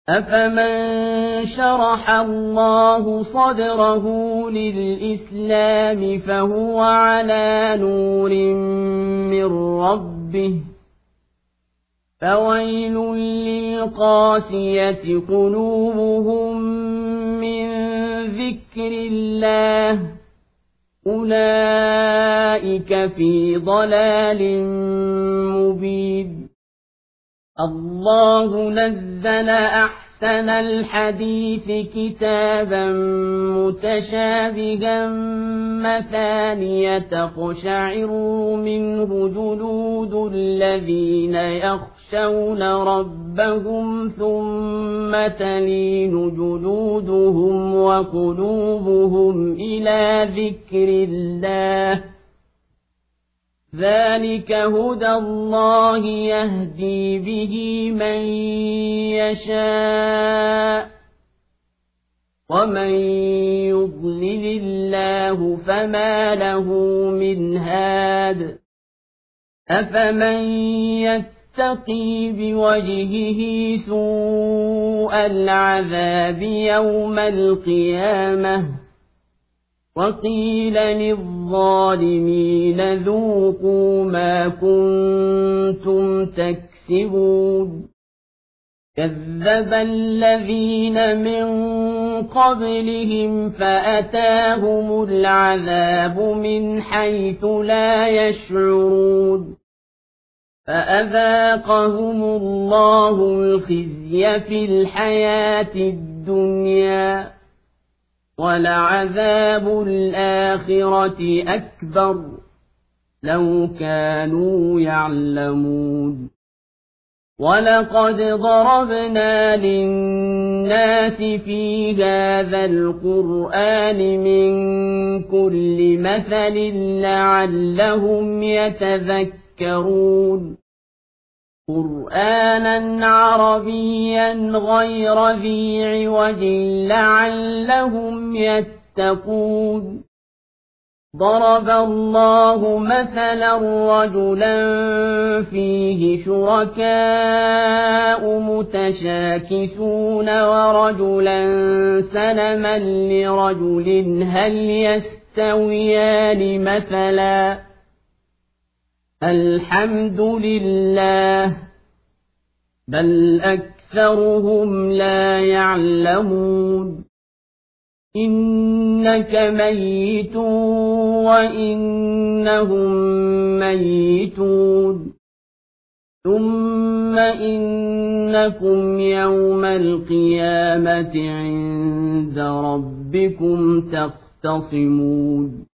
أفمن شرح الله صدره للإسلام فهو على نور من ربه فويل للقاسية قلوبهم من ذكر الله أولئك في ضلال مبين الله نزل أحسن الحديث كتابا متشابها مثانية تقشعر منه جلود الذين يخشون ربهم ثم تلين جلودهم وقلوبهم إلى ذكر الله ذلك هدى الله يهدي به من يشاء ومن يضلل الله فما له من هاد أفمن يتقي بوجهه سوء العذاب يوم القيامة وقيل للظالمين ذوقوا ما كنتم تكسبون كذب الذين من قبلهم فأتاهم العذاب من حيث لا يشعرون فأذاقهم الله الخزي في الحياة الدنيا ولعذاب الآخرة أكبر لو كانوا يعلمون ولقد ضربنا للناس في هذا القرآن من كل مثل لعلهم يتذكرون قرآنا عربيا غير ذي عوج لعلهم يتقون ضرب الله مثلا رجلا فيه شركاء متشاكسون ورجلا سلما لرجل هل يستويان مثلا الحمد لله بل أكثرهم لا يعلمون إنك ميت وإنهم ميتون ثم إنكم يوم القيامة عند ربكم تختصمون